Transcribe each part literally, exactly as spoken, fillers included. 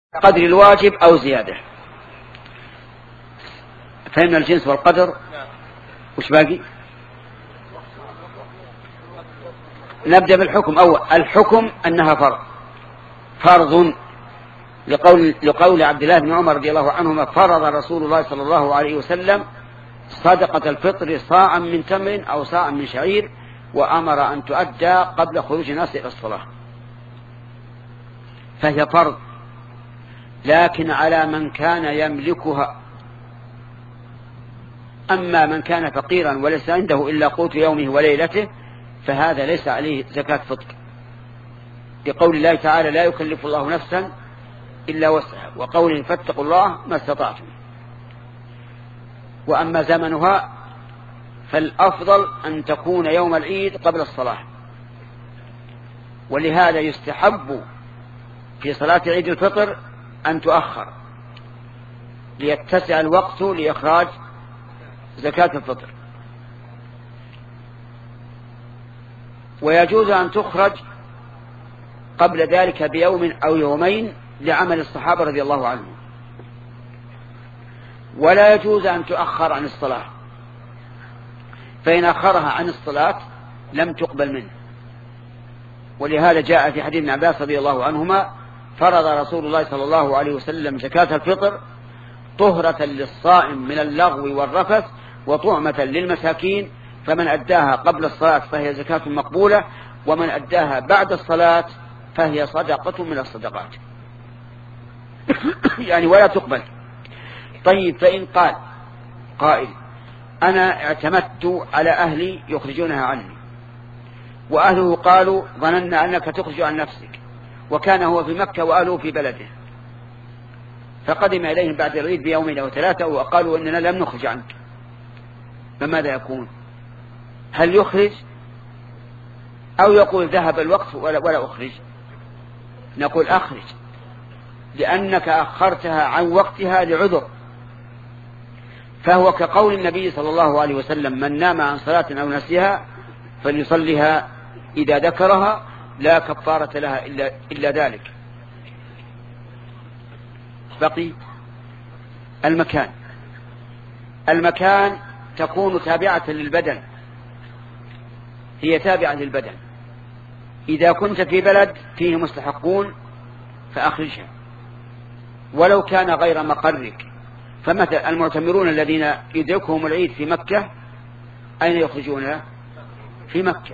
قدر الواجب أو زيادة. فهمنا الجنس والقدر. وش باقي؟ نبدأ بالحكم. أول الحكم أنها فرض فرض لقول, لقول عبد الله بن عمر رضي الله عنهما: فرض رسول الله صلى الله عليه وسلم صدقة الفطر صاعا من تمر أو صاعا من شعير، وأمر أن تؤدى قبل خروج الناس إلى الصلاة. فهي فرض، لكن على من كان يملكها. أما من كان فقيرا وليس عنده إلا قوت يومه وليلته فهذا ليس عليه زكاة فطر، لقول الله تعالى: لا يكلف الله نفسا إلا وسعها، وقوله: فاتقوا الله ما استطعتم. وأما زمنها فالأفضل أن تكون يوم العيد قبل الصلاة، ولهذا يستحب في صلاة عيد الفطر أن تؤخر ليتسع الوقت لإخراج زكاة الفطر. ويجوز أن تخرج قبل ذلك بيوم أو يومين لعمل الصحابة رضي الله عنهم، ولا يجوز أن تؤخر عن الصلاة، فإن أخرها عن الصلاة لم تقبل منه. ولهذا جاء في حديث ابن عباس رضي الله عنهما: فرض رسول الله صلى الله عليه وسلم زكاة الفطر طهرة للصائم من اللغو والرفث وطعمة للمساكين، فمن أداها قبل الصلاة فهي زكاة مقبولة، ومن أداها بعد الصلاة فهي صدقة من الصدقات يعني ولا تقبل. طيب، فإن قال قائل: أنا اعتمدت على أهلي يخرجونها عني، وأهله قالوا: ظننا أنك تخرج عن نفسك، وكان هو في مكة وأهله في بلده، فقدم إليهم بعد العيد بيومين أو ثلاثة وقالوا: إننا لم نخرج عنك، فماذا يكون؟ هل يخرج أو يقول ذهب الوقت ولا, ولا أخرج؟ نقول أخرج، لأنك أخرتها عن وقتها لعذر، فهو كقول النبي صلى الله عليه وسلم: من نام عن صلاة أو نسيها فليصليها إذا ذكرها، لا كفارة لها إلا, إلا ذلك. بقي المكان. المكان تكون تابعة للبدن، هي تابعة للبدن. إذا كنت في بلد فيه مستحقون فأخرجها، ولو كان غير مقرك. فمثل المعتمرون الذين يدركهم العيد في مكة أين يخرجونها؟ في مكة.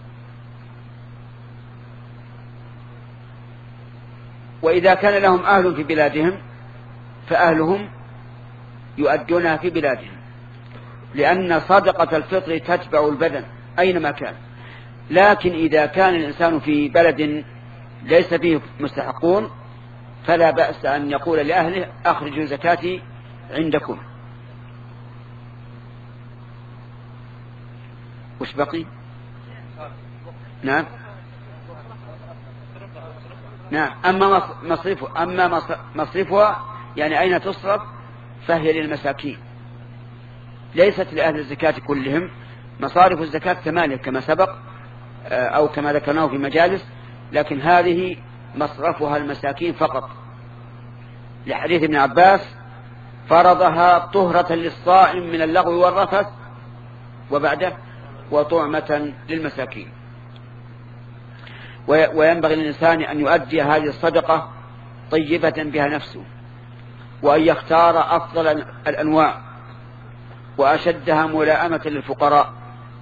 وإذا كان لهم أهل في بلادهم فأهلهم يؤدونها في بلادهم، لأن صدقة الفطر تتبع البدن أينما كان. لكن إذا كان الإنسان في بلد ليس فيه مستحقون فلا بأس أن يقول لأهله: أخرجوا زكاتي عندكم. وش بقي؟ نعم نعم أما مصرفها أما مصرفها يعني أين تصرف، فهي للمساكين، ليست لأهل الزكاة كلهم. مصارف الزكاة ثمانية كما سبق أو كما ذكرناه في مجالس، لكن هذه مصرفها المساكين فقط، لحديث ابن عباس: فرضها طهرة للصائم من اللغو والرفث، وبعده وطعمة للمساكين. وينبغي للإنسان أن يؤدي هذه الصدقة طيبة بها نفسه، وأن يختار أفضل الأنواع وأشدها ملائمة للفقراء.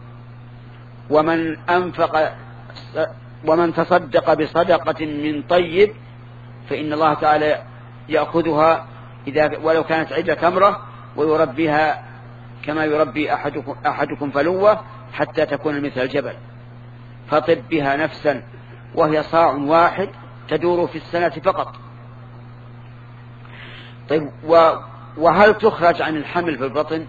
ومن أنفق ومن تصدق بصدقة من طيب فإن الله تعالى يأخذها إذا ولو كانت عدة تمرة ويربيها كما يربي أحدكم, أحدكم فلوة حتى تكون مثل الجبل، فطب بها نفسا وهي صاع واحد تدور في السنة فقط. طيب، وهل تخرج عن الحمل في البطن؟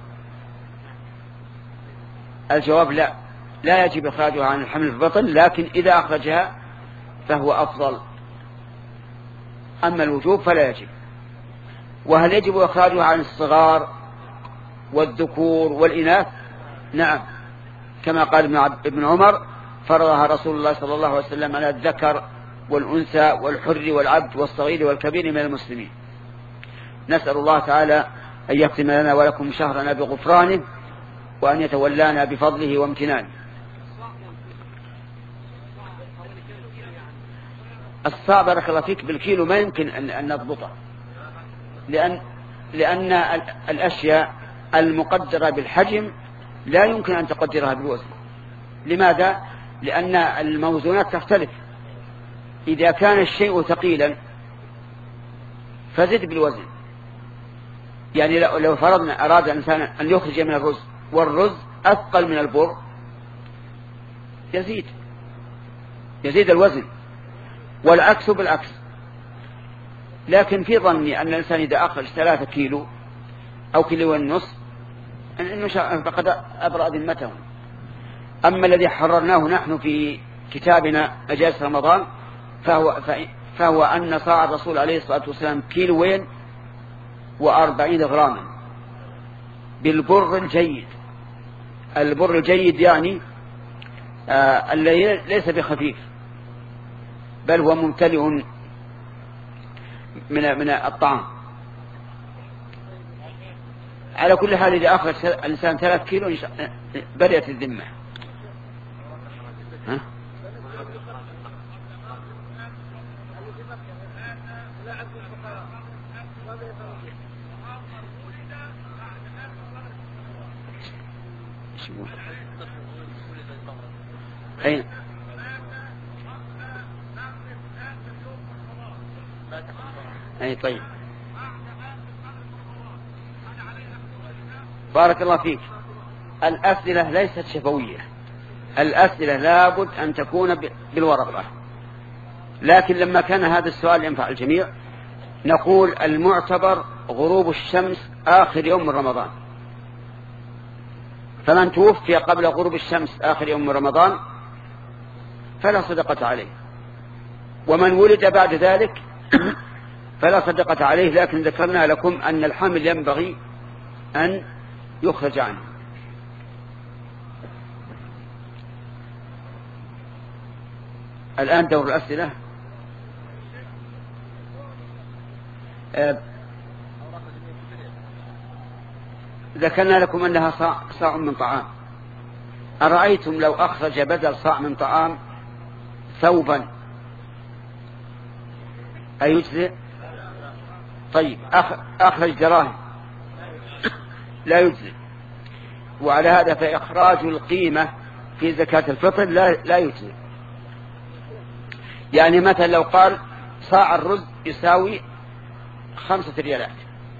الجواب: لا، لا يجب إخراجها عن الحمل في البطن، لكن إذا أخرجها فهو أفضل. أما الوجوب فلا يجب. وهل يجب إخراجها عن الصغار والذكور والإناث؟ نعم، كما قال ابن عمر: فرضها رسول الله صلى الله عليه وسلم على الذكر والأنثى والحر والعبد والصغير والكبير من المسلمين. نسأل الله تعالى أن يختم لنا ولكم شهرنا بغفرانه وأن يتولانا بفضله وامتنانه. الصاع بارك الله فيك بالكيلو ما يمكن أن نضبطه، لأن, لأن الأشياء المقدرة بالحجم لا يمكن أن تقدرها بالوزن. لماذا؟ لأن الموزونات تختلف. إذا كان الشيء ثقيلا فزد بالوزن. يعني لو فرضنا أراد الإنسان أن يخرج من الرز والرز أثقل من البر يزيد يزيد الوزن، والعكس بالعكس. لكن في ظني أن الإنسان إذا أخرج ثلاثة كيلو أو كيلو ونصف إنه فقد أبرأ ذمته. أما الذي حررناه نحن في كتابنا مجالس رمضان فهو, فهو أن صاع الرسول عليه الصلاة والسلام كيلوين وأربعين غراما بالبر الجيد. البر الجيد يعني آه الذي ليس بخفيف بل هو ممتلئ من من الطعام. على كل حال إذا أخرج الإنسان ثلاث كيلو بدأت الذمة. ها؟ أين؟ أي طيب. بارك الله فيك. الأسئلة ليست شفوية، الأسئلة لابد أن تكون بالورقة. لكن لما كان هذا السؤال ينفع الجميع نقول المعتبر غروب الشمس آخر يوم من رمضان. فمن توفي قبل غروب الشمس آخر يوم من رمضان فلا صدقة عليه، ومن ولد بعد ذلك فلا صدقة عليه. لكن ذكرنا لكم أن الحمل ينبغي أن يخرج عنه. الآن دور الأسئلة. ذكرنا لكم أنها صاع, صاع من طعام. أرأيتم لو أخرج بدل صاع من طعام ثوبا أيجزئ؟ طيب أخرج دراهم لا يجزئ. وعلى هذا فإخراج القيمة في زكاة الفطر لا, لا يجزئ. يعني مثلا لو قال صاع الرز يساوي خمسة ريالات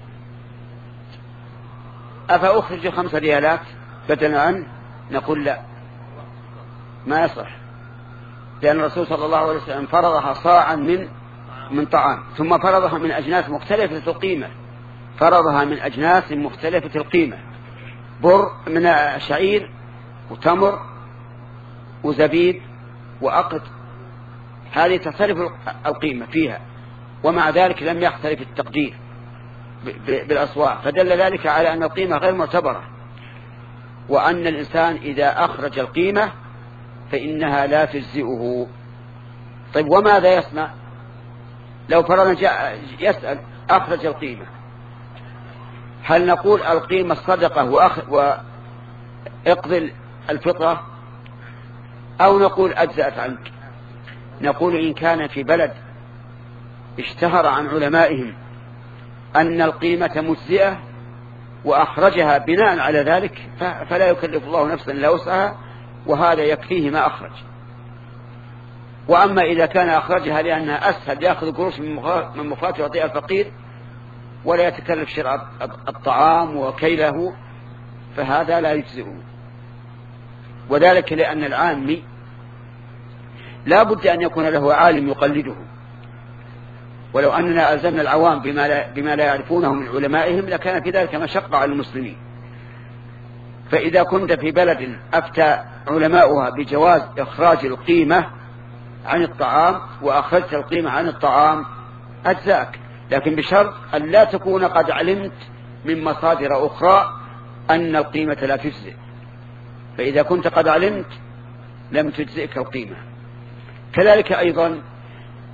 أفأخرج خمسة ريالات بدلا عنه؟ نقول لا، ما يصح، لأن الرسول صلى الله عليه وسلم فرضها صاعا من من طعام، ثم فرضها من أجناس مختلفة القيمة، فرضها من أجناس مختلفة القيمة، بر من شعير وتمر وزبيب وأقط، هذه تختلف القيمة فيها، ومع ذلك لم يختلف التقدير بالأسواق، فدل ذلك على أن القيمة غير معتبرة، وأن الإنسان إذا أخرج القيمة فإنها لا تجزئه. طيب وماذا يصنع لو فرضنا جاء يسأل أخرج القيمة؟ هل نقول القيمة الصدقة وإقضي الفطرة، أو نقول أجزأت عنك؟ نقول إن كان في بلد اشتهر عن علمائهم أن القيمة مجزئة وأخرجها بناء على ذلك فلا يكلف الله نفسا إلا وسعها، وهذا يكفيه ما أخرج. وأما إذا كان أخرجها لأنها أسهل يأخذ قروش من مخاطر يعطيها الفقير ولا يتكلف شراء الطعام وكيله فهذا لا يجزئه. وذلك لأن العامي لا بد أن يكون له عالم يقلده، ولو أننا ألزمنا العوام بما لا, بما لا يعرفونه من علمائهم لكان في ذلك مشقة على المسلمين. فإذا كنت في بلد أفتى علماؤها بجواز إخراج القيمة عن الطعام وأخرجت القيمة عن الطعام أجزاك، لكن بشرط أن لا تكون قد علمت من مصادر أخرى أن القيمة لا تجزئ، فإذا كنت قد علمت لم تجزئك القيمة. كذلك أيضا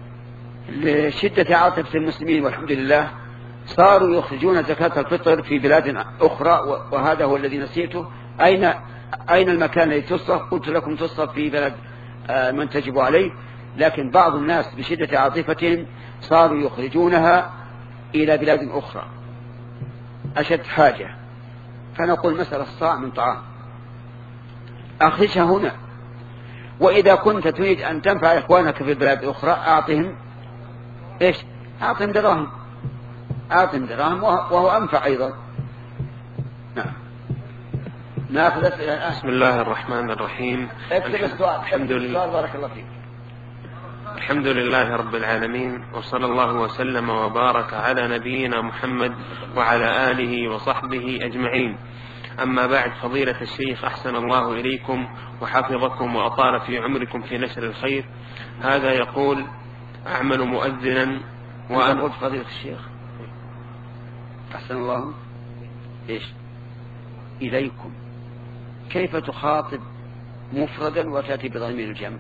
لشدة عاطفة المسلمين والحمد لله صاروا يخرجون زكاة الفطر في بلاد أخرى، وهذا هو الذي نسيته. أين أين المكان الذي تصرف؟ قلت لكم تصرف في بلد من تجب عليه، لكن بعض الناس بشدة عاطفتهم صاروا يخرجونها إلى بلاد أخرى أشد حاجة. فنقول مسألة الصاع من طعام أخرجها هنا، وإذا كنت تريد أن تنفع إخوانك في البلاد الأخرى أعطهم إيش؟ أعطهم دراهم، أعطهم دراهم وهو أنفع أيضا. نعم. ناخذ الآن. بسم الله الرحمن الرحيم. اكتب السؤال. الحمد لله. بارك الله فيك. الحمد لله رب العالمين، وصلى الله وسلم وبارك على نبينا محمد وعلى آله وصحبه أجمعين. أما بعد، فضيلة الشيخ أحسن الله إليكم وحفظكم وأطال في عمركم في نشر الخير. هذا يقول: أعمل مؤذنا وأنا قلت فضيلة الشيخ أحسن الله إيش إليكم، كيف تخاطب مفردا وتأتي بضمير الجمع؟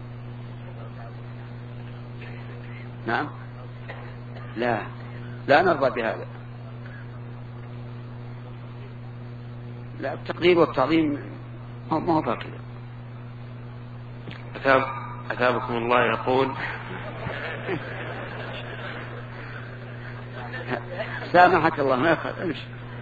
نعم، لا لا نرضى بهذا. لا، التقدير والتعظيم ما هو باقي. أثاب أثابكم الله يقول: سامحك الله ما يخالف.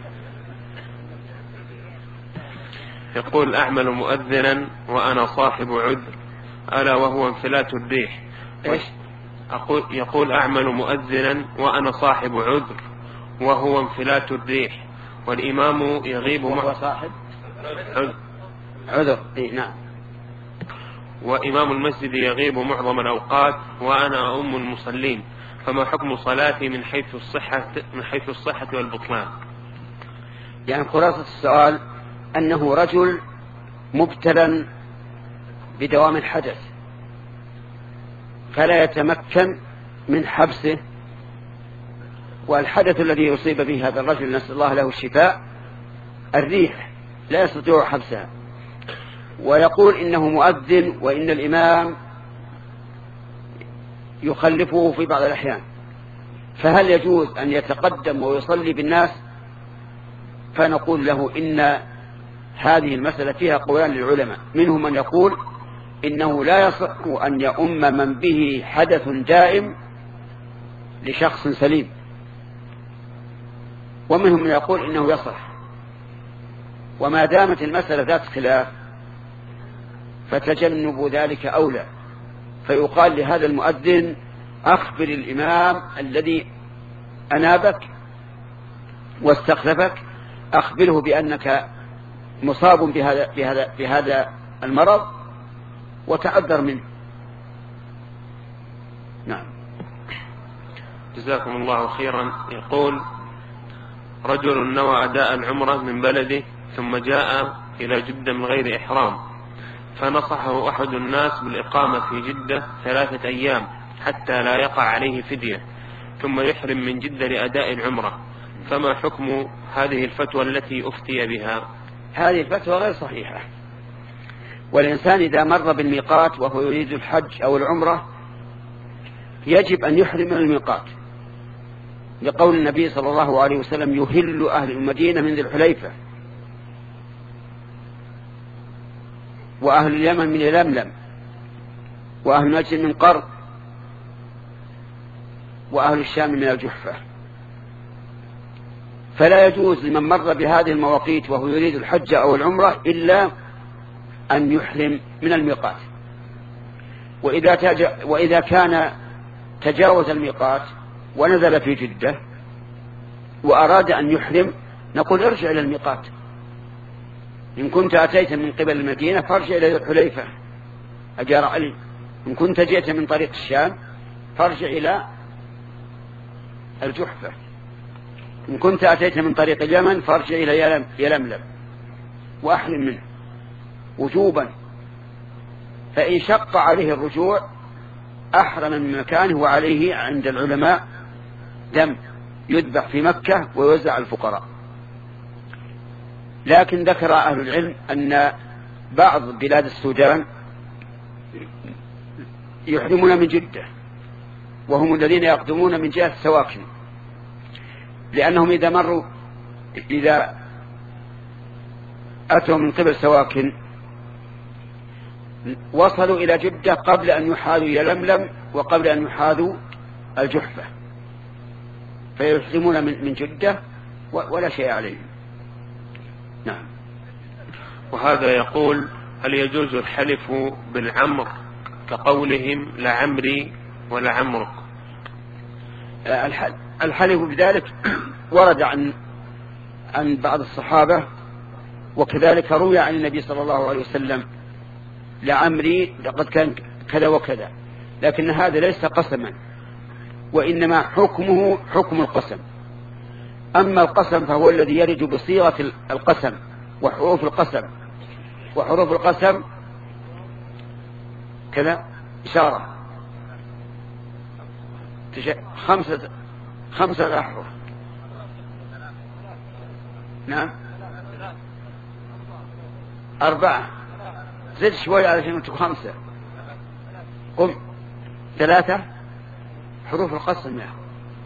يقول: أعمل مؤذنا وأنا صاحب عذر ألا وهو انفلات الريح. إيش؟ أقول يقول: أعمل مؤذنا وأنا صاحب عذر وهو انفلات الريح، والإمام يغيب وهو صاحب عذر, عذر. إيه نعم. وإمام المسجد يغيب معظم الأوقات وأنا أم المصلين، فما حكم صلاتي من حيث الصحة من حيث الصحة والبطلان؟ يعني خلاصة السؤال أنه رجل مبتلى بدوام الحدث فلا يتمكن من حبسه، والحدث الذي يصيب به هذا الرجل نسأل الله له الشفاء الريح لا يستطيع حبسها، ويقول إنه مؤذن وإن الإمام يخلفه في بعض الأحيان، فهل يجوز أن يتقدم ويصلي بالناس؟ فنقول له إن هذه المسألة فيها قولان للعلماء، منهم من يقول إنه لا يصح أن يؤم من به حدث دائم لشخص سليم، ومنهم من يقول إنه يصح. وما دامت المسألة ذات خلاف فتجنب ذلك أولى، فيقال لهذا المؤذن: أخبر الإمام الذي أنابك واستخلفك، أخبره بأنك مصاب بهذا, بهذا, بهذا المرض وتعذر منه. نعم. جزاكم الله خيرا. يقول: رجل نوى أداء العمرة من بلده ثم جاء إلى جدة من غير إحرام، فنصحه أحد الناس بالإقامة في جدة ثلاثة أيام حتى لا يقع عليه فدية، ثم يحرم من جدة لأداء العمرة، فما حكم هذه الفتوى التي أفتي بها؟ هذه الفتوى غير صحيحة، والإنسان إذا مر بالميقات وهو يريد الحج أو العمرة يجب أن يحرم من الميقات، لقول النبي صلى الله عليه وسلم: يهل أهل المدينة من ذي الحليفة، وأهل اليمن من يلملم، وأهل نجد من قرن، وأهل الشام من الجحفة. فلا يجوز لمن مر بهذه المواقيت وهو يريد الحج أو العمرة إلا أن يحرم من الميقات. وإذا, تج... وإذا كان تجاوز الميقات ونزل في جدة وأراد أن يحرم نقول: ارجع إلى الميقات، إن كنت أتيت من قبل المدينة فارجع إلى الحليفة أجار علي، إن كنت جئت من طريق الشام فارجع إلى الجحفة، إن كنت أتيت من طريق اليمن فارجع إلى يلملم وأحرم منه وجوبا. فإن شق عليه الرجوع أحرم من مكانه، وعليه عند العلماء دم يذبح في مكة ويوزع على الفقراء. لكن ذكر أهل العلم أن بعض بلاد السودان يحرمون من جدة وهم الذين يقدمون من جهة السواكن، لأنهم إذا مروا إذا أتوا من قبل سواكن وصلوا إلى جدة قبل أن يحاذوا إلى لملم وقبل أن يحاذوا الجحفة، فيحرمون من جدة ولا شيء عليهم. نعم. وهذا يقول: هل يجوز الحلف بالعمر كقولهم لعمري ولعمرك؟ الحلف بذلك ورد عن عن بعض الصحابة، وكذلك روي عن النبي صلى الله عليه وسلم: لعمري لقد كان كذا وكذا، لكن هذا ليس قسما، وإنما حكمه حكم القسم. أما القسم فهو الذي يرد بصيغة القسم وحروف القسم، وحروف القسم كذا إشارة خمسة خمسة أحرف. نعم أربعة، زد شوي علشان تكون خمسة. قم ثلاثة حروف القسم يا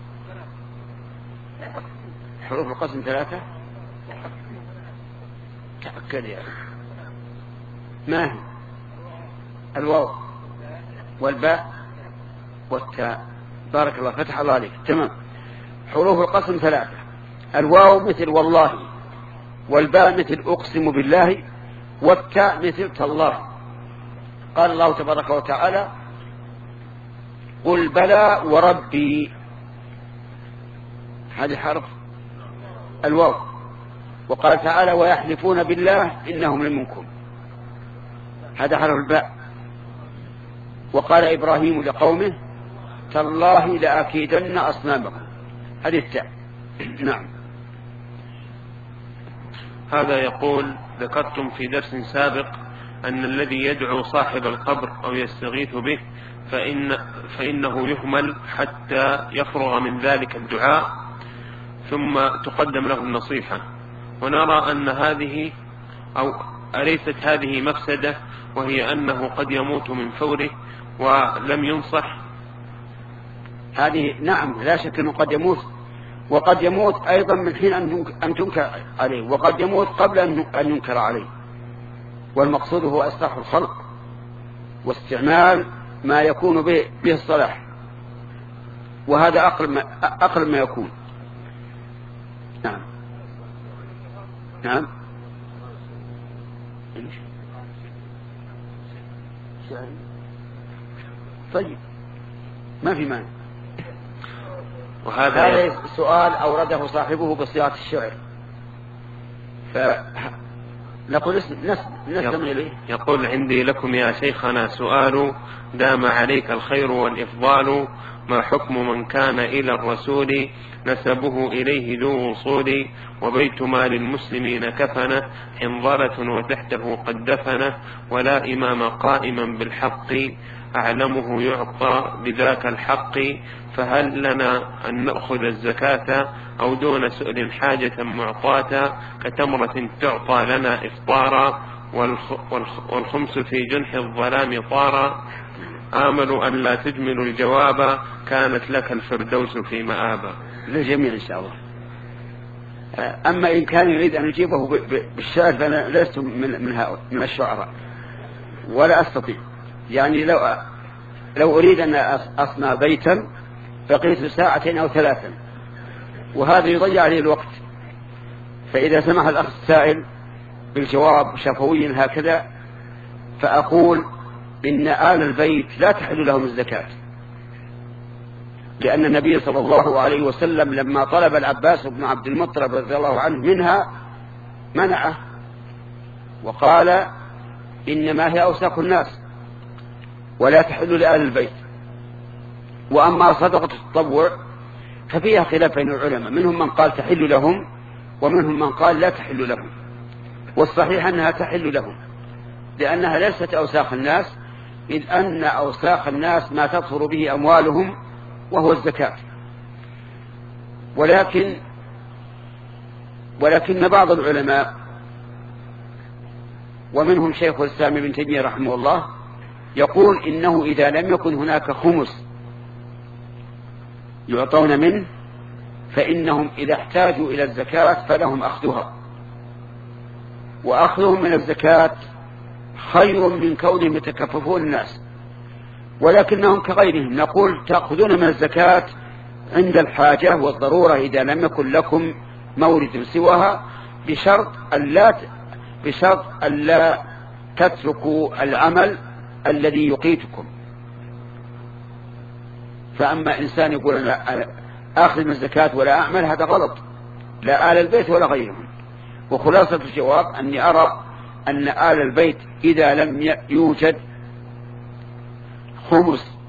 حروف القسم ثلاثة. تأكد يا ما هي؟ الواو والباء والتاء. بارك الله، فتح الله عليك. تمام. حروف القسم ثلاثة: الواو مثل والله، والباء مثل أقسم بالله، والتاء مثل تالله. قال الله تبارك وتعالى: قل بلى وربي، هذا حرف الواو. وقال تعالى: ويحلفون بالله إنهم لمنكم، هذا حرف الباء. وقال إبراهيم لقومه: تالله لأكيدن أصنامكم، هذه التاء. نعم. هذا يقول: ذكرتم في درس سابق أن الذي يدعو صاحب القبر أو يستغيث به فإن فإنه يهمل حتى يفرغ من ذلك الدعاء ثم تقدم له النصيحة، ونرى أن هذه أو أليست هذه مفسدة، وهي أنه قد يموت من فوره ولم ينصح. هذه نعم لا شك أنه قد يموت، وقد يموت أيضا من حين أن تنكر عليه، وقد يموت قبل أن ينكر عليه. والمقصود هو إصلاح الخلق واستعمال ما يكون به, به الصلاح، وهذا أقل ما, أقل ما يكون. نعم نعم. طيب ما في مانع. وهذا هذا سؤال أورده صاحبه بصيغة الشعر، فنقول نسلم إليه. يقول: عندي لكم يا شيخنا سؤال، دام عليك الخير والإفضال، ما حكم من كان إلى الرسول نسبه إليه ذو وصول، وبيت مال المسلمين كفنه، حنظلة وتحته قد دفنه، ولا إمام قائما بالحق، أعلمه يعطى بذاك الحق، فهل لنا أن نأخذ الزكاة أو دون سؤل حاجة معطاة، كتمرة تعطى لنا إفطارا، والخمس في جنح الظلام طارا، آمل أن لا تجمل الجواب، كانت لك الفردوس في مآبا. للجميع إن شاء الله. أما إن كان يريد أن يجيبه بالشعر فأنا لست من من الشعراء ولا أستطيع. يعني لو لو أريد أن أصنع بيتا بقيت ساعتين أو ثلاثا، وهذا يضيع عليه الوقت. فإذا سمح الأخ السائل بالجواب شفويا هكذا، فأقول إن آل البيت لا تحل لهم الزكاة، لأن النبي صلى الله عليه وسلم لما طلب العباس بن عبد المطلب رضي الله عنه منها منعه، وقال: إنما هي أوساخ الناس ولا تحل لآل البيت. وأما صدقة التطوع ففيها خلاف بين العلماء، منهم من قال تحل لهم ومنهم من قال لا تحل لهم، والصحيح أنها تحل لهم لأنها ليست أوساخ الناس، إذ أن أوساخ الناس ما تطهر به أموالهم وهو الزكاة. ولكن ولكن بعض العلماء ومنهم شيخ الإسلام ابن تيمية رحمه الله يقول إنه إذا لم يكن هناك خمس يعطون منه فإنهم إذا احتاجوا إلى الزكاة فلهم أخذها، وأخذهم من الزكاة خير من كونهم يتكففون الناس، ولكنهم كغيرهم. نقول تأخذون من الزكاة عند الحاجة والضرورة إذا لم يكن لكم مورد سواها، بشرط ألا بشرط ألا تتركوا العمل الذي يقيتكم. فأما إنسان يقول أنا آخذ من الزكاة ولا أعمل، هذا غلط، لا آل البيت ولا غيرهم. وخلاصة الجواب أني أرى أن آل البيت إذا لم يوجد خمس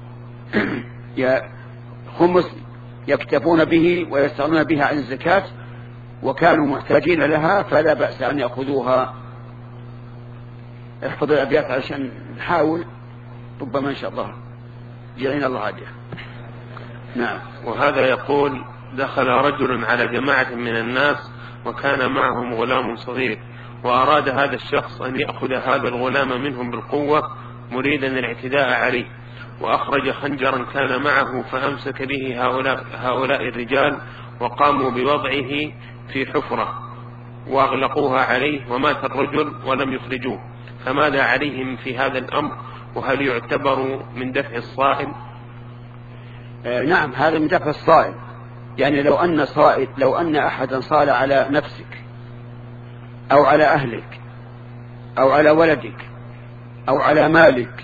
خمس يكتفون به ويستغنون بها عن الزكاة وكانوا محتاجين لها، فلا بأس أن يأخذوها. احفظوا الأبيات عشان نحاول، ربما إن شاء الله يعين الله عليها. نعم. وهذا يقول: دخل رجل على جماعة من الناس وكان معهم غلام صغير، وأراد هذا الشخص أن يأخذ هذا الغلام منهم بالقوة مريدا الاعتداء عليه، وأخرج خنجرا كان معه فأمسك به هؤلاء, هؤلاء الرجال وقاموا بوضعه في حفرة وأغلقوها عليه، ومات الرجل ولم يخرجوه. فماذا عليهم في هذا الأمر؟ وهل يعتبر من دفع الصائل؟ آه نعم، هذا من دفع الصائل. يعني لو أن صائل لو أن أحدا صال على نفسك أو على أهلك أو على ولدك أو على مالك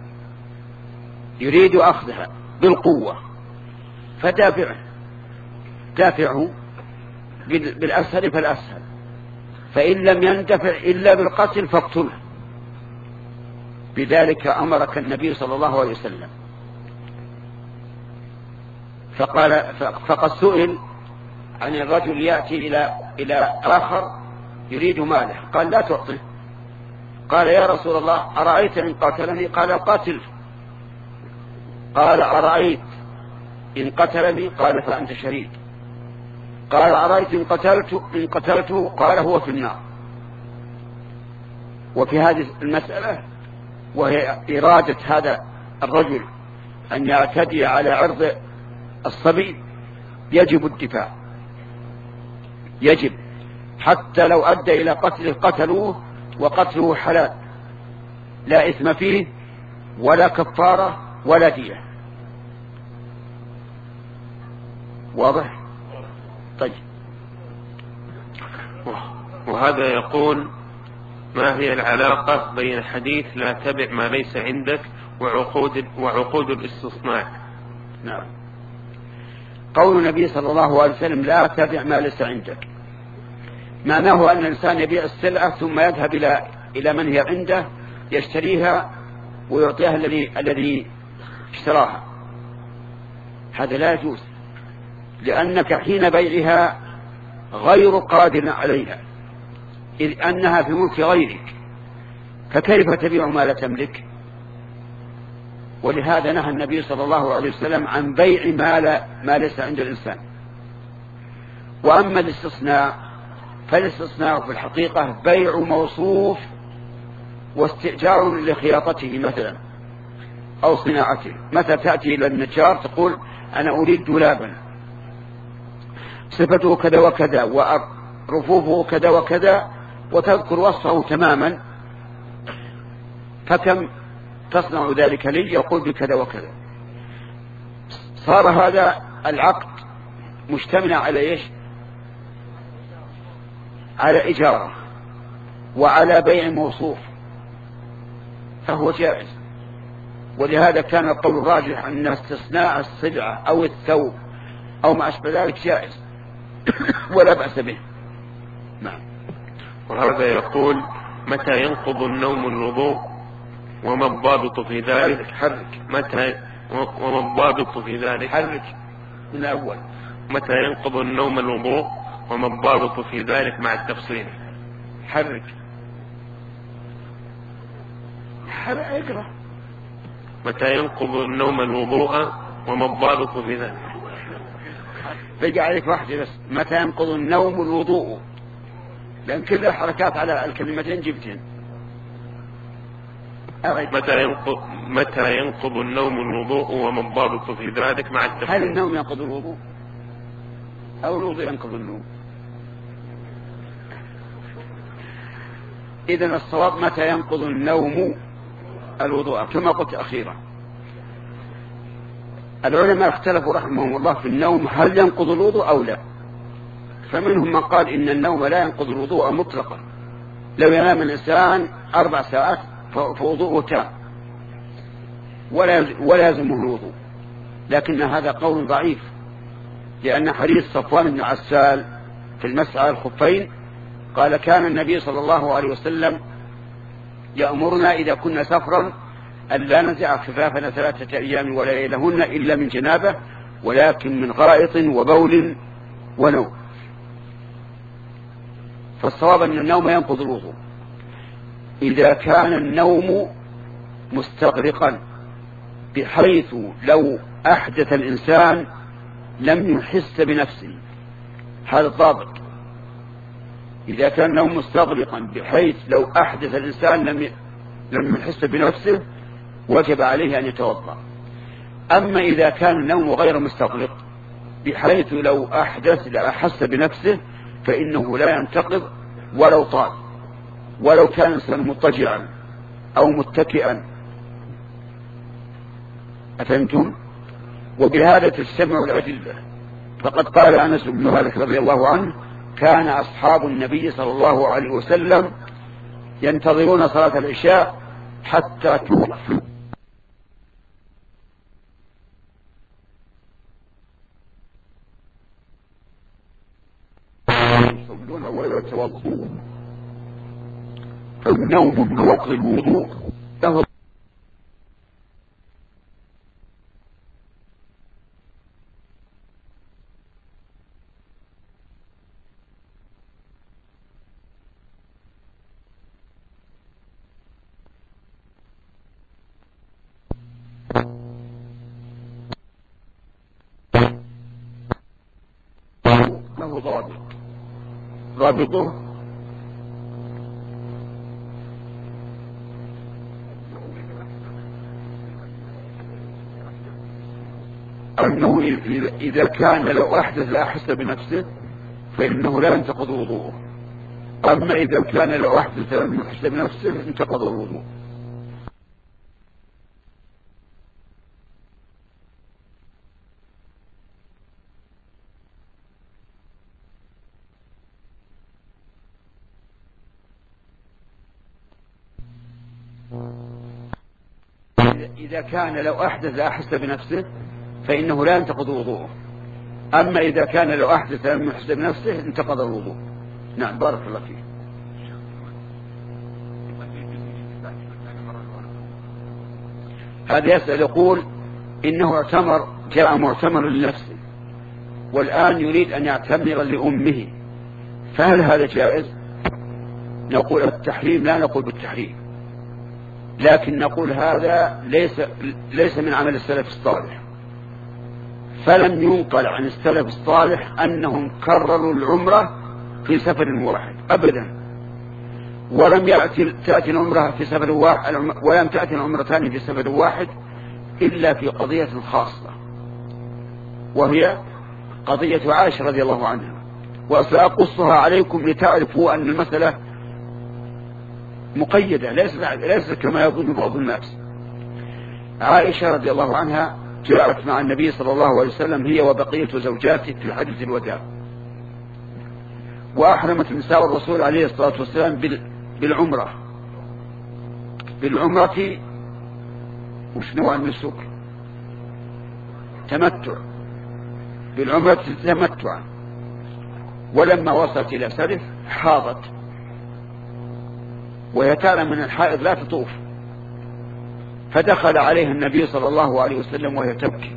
يريد أخذها بالقوة، فدافعه دافعه بالأسهل فالأسهل، فإن لم يندفع إلا بالقتل فاقتله. بذلك أمرك النبي صلى الله عليه وسلم. فقال فقد سئل عن الرجل يأتي إلى إلى آخر يريد ماله، قال لا تعطيه. قال يا رسول الله أرأيت إن قتلني؟ قال قاتل. قال أرأيت إن قتلني؟ قال فأنت شريك. قال أرأيت إن قتلت إن قتلته؟ قال هو في النار. وفي هذه المسألة وهي إرادة هذا الرجل أن يعتدي على عرض الصبي يجب الدفاع، يجب، حتى لو أدى إلى قتله قتلوه، وقتله حلال لا إثم فيه ولا كفارة ولا دية. واضح؟ طيب. وهذا يقول: ما هي العلاقة بين حديث لا تبع ما ليس عندك وعقود وعقود الاستصناع؟ نعم. قول النبي صلى الله عليه وسلم لا تبع ما ليس عندك، معناه أن الإنسان يبيع السلعة ثم يذهب إلى إلى من هي عنده يشتريها ويعطيها الذي الذي اشتراها. هذا لا يجوز، لأنك حين بيعها غير قادر عليها، إذ أنها في ملك غيرك، فكيف تبيع ما لا تملك؟ ولهذا نهى النبي صلى الله عليه وسلم عن بيع ما, لا ما ليس عند الإنسان. وأما الاستصناع فالاستصناع في الحقيقة بيع موصوف واستئجار لخياطته مثلا أو صناعته. مثلا تأتي إلى النجار تقول أنا أريد دولابا صفته كذا وكذا ورفوفه كذا وكذا، وتذكر وصفه تماما، فكم تصنع ذلك لي؟ يقول بكذا وكذا. صار هذا العقد مجتمع على إيش؟ على إجارة وعلى بيع موصوف، فهو جائز. ولهذا كان القول الراجح أن استصناع السلعة أو الثوب أو ما أشبه ذلك جائز ولا بأس به. نعم. وهذا يقول: متى ينقض النوم الوضوء وما الضابط في ذلك؟ حرك. متى وما الضابط في ذلك؟ حرك من الأول. متى ينقض النوم الوضوء وما الضابط في ذلك مع التفصيل؟ حرك. حرك اقرأ. متى ينقض النوم الوضوء وما الضابط في ذلك؟ بيجي عليك واحدة بس. متى ينقض النوم الوضوء، لأن كل الحركات على الكلمتين جبتين. متى ينقض متى ينقض النوم الوضوء وما الضابط في ذلك مع التفكير؟ هل النوم ينقض الوضوء أو الوضوء ينقض النوم؟ إذن الصواب متى ينقض النوم الوضوء كما قلت أخيرا. العلماء اختلفوا رحمهم الله في النوم هل ينقض الوضوء أو لا. فمنهم من قال إن النوم لا ينقض الوضوء مطلقا، لو ينام الإنسان أربع ساعات فوضوءه تام ولا يلزمه الوضوء، لكن هذا قول ضعيف، لأن حديث صفوان بن عسال في المسح على الخفين قال كان النبي صلى الله عليه وسلم يأمرنا إذا كنا سفرا أن لا نزع خفافنا ثلاثة أيام ولا ليلهن إلا من جنابه ولكن من غائط وبول ونوم. فالصواب أن النوم ينقض الوضوء إذا كان النوم مستغرقا بحيث لو أحدث الإنسان لم يحس بنفسه، هذا الضابط. إذا كان النوم مستغرقا بحيث لو أحدث الإنسان لم لم يحس بنفسه وجب عليه أن يتوضأ. أما إذا كان النوم غير مستغرق بحيث لو أحدث لأحس بنفسه فإنه لا ينتقض ولو طال، ولو كان الإنسان مضطجعا أو متكئا. أفهمتم؟ وبهذا تجتمع الأدلة. فقد قال أنس بن مالك رضي الله عنه كان أصحاب النبي صلى الله عليه وسلم ينتظرون صلاة العشاء حتى توفوا ويتوضؤون، فالنوم من وقت الوضوء له ضابط. ضابطه أنه إذا كان لو أحدث لا أحس بنفسه فإنه لا ينتقض وضوءه، أما إذا كان لو أحدث لم يحس بنفسه انتقض الوضوء. إذا كان لو أحدث لا أحس بنفسه فإنه لا ينتقض وضوءه، أما إذا كان لو أحدث لم يحس بنفسه انتقض الوضوء. نعم بارك الله فيك. هذا يسأل يقول إنه اعتمر جاء معتمر لنفسه والآن يريد أن يعتمر لأمه، فهل هذا جائز؟ نقول التحريم لا نقول بالتحريم، لكن نقول هذا ليس ليس من عمل السلف الصالح، فلم ينقل عن السلف الصالح أنهم كرروا العمرة في سفر واحد أبدا، ولم يأتي تأتي العمرة في سفر واحد ولم تأتي العمرتان في سفر واحد إلا في قضية خاصة، وهي قضية عائشة رضي الله عنها، وسأقصها عليكم لتعرفوا أن المسألة مقيدة ليس ليس كما يظن بعض الناس. عائشة رضي الله عنها جاءت مع النبي صلى الله عليه وسلم هي وبقية زوجاته في حجة الوداع، وأحرمت نساء الرسول عليه الصلاة والسلام بالعمرة بالعمرة وش نوع النسك؟ تمتع، بالعمرة تمتع. ولما وصلت إلى سرف حاضت، وهي تعلم من الحائض لا تطوف، فدخل عليها النبي صلى الله عليه وسلم وهي تبكي،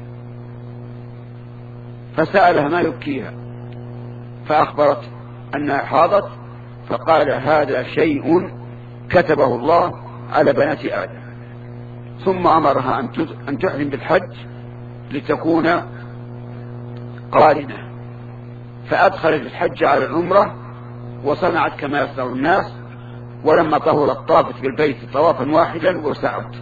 فسألها ما يبكيها، فأخبرت أنها حاضت، فقال هذا شيء كتبه الله على بنات آدم، ثم أمرها أن تحرم بالحج لتكون قارنة، فأدخلت الحج على العمرة وصنعت كما يصنع الناس، ولما طهرت طافت بالبيت طوافا واحدا وسعت.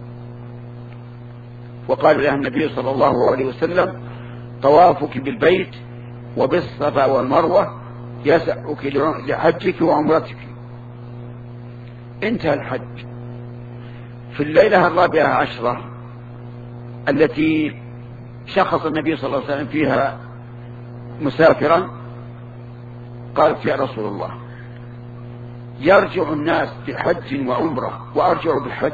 وقال لها النبي صلى الله عليه وسلم: طوافك بالبيت وبالصفا والمروة يسعك لحجك وعمرتك. انتهى الحج. في الليلة الرابعة عشرة التي شخص النبي صلى الله عليه وسلم فيها مسافرا، قالت: يا رسول الله، يرجع الناس بحج وعمرة وأرجع بالحج،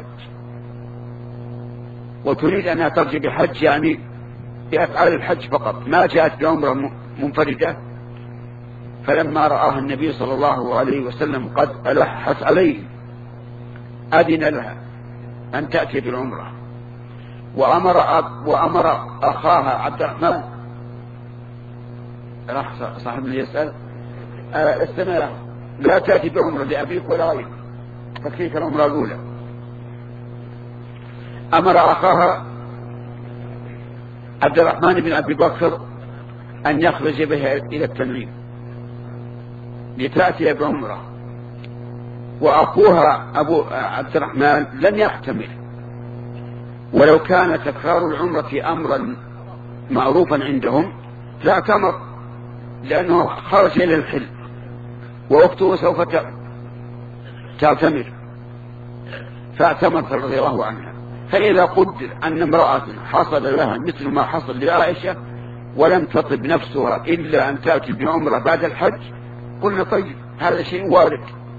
وتريد أنها ترجع بحج يعني بأفعال الحج فقط، ما جاءت بعمرة منفردة. فلما رآها النبي صلى الله عليه وسلم قد ألحت عليه أذن لها أن تأتي بالعمرة، وأمر, وأمر أخاها عبد الرحمن، راح صاحبنا يسأل: استمع، لا تأتي بعمرة لأبيك ولا غيرك، فكيف العمرة الأولى؟ أمر أخاها عبد الرحمن بن أبي بكر أن يخرج بها إلى التنعيم لتأتي بعمرة، وأخوها أبو عبد الرحمن لم يحتمل، ولو كان تكرار العمرة أمرا معروفا عندهم لاعتمر، لأنه خرج إلى الحل وأخته سوف تعتمر، فاعتمرت رضي الله عنها. فإذا قدر أن امرأة حصل لها مثل ما حصل لعائشة ولم تطب نفسها إلا أن تأتي بعمرة بعد الحج، قلنا طيب، هذا شيء وارد.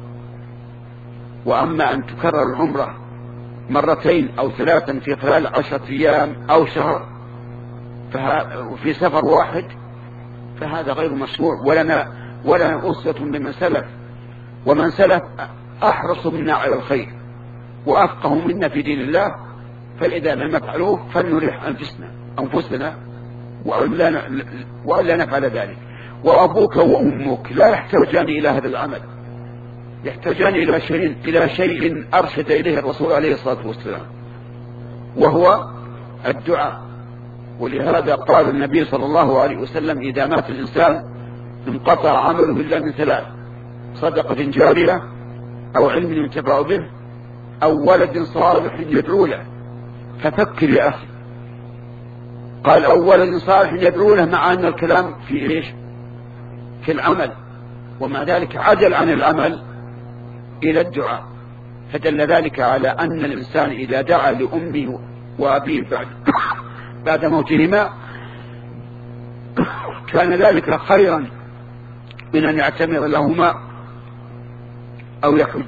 وأما أن تكرر العمرة مرتين أو ثلاثا في خلال عشرة أيام أو شهر في سفر واحد، فهذا غير مشروع، ولنا ولنا أسوة بمن سلف، ومن سلف أحرص منا على الخير وأفقه منا في دين الله، فإذا لم نفعلوه فلنريح أنفسنا أنفسنا وألا نفعل ذلك. وأبوك وأمك لا يحتاجان إلى هذا العمل، يحتاجان إلى شيء إلى شيء أرشد إليه الرسول عليه الصلاة والسلام، وهو الدعاء. ولهذا قال النبي صلى الله عليه وسلم: إذا مات الإنسان انقطع عمله إلا من ثلاث: صدقة جارية، أو علم ينتفع به، أو ولد صالح يدعو له. ففكر يا أخي، قال: أو ولد صالح يدعو له، مع أن الكلام في إيش؟ في العمل، ومع ذلك عجل عن العمل إلى الدعاء، فدل ذلك على أن الإنسان إذا دعا لأمه وأبيه بعد, بعد موتهما كان ذلك خيرا من أن يعتمر لهما أو يحج.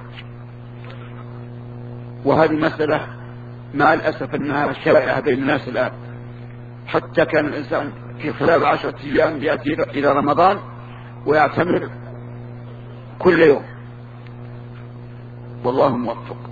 وهذه مسألة مع الأسف أنها شائعة بين الناس الآن، حتى كان الإنسان في خلال عشرة أيام يأتي إلى رمضان ويعتمر كل يوم، والله موفق.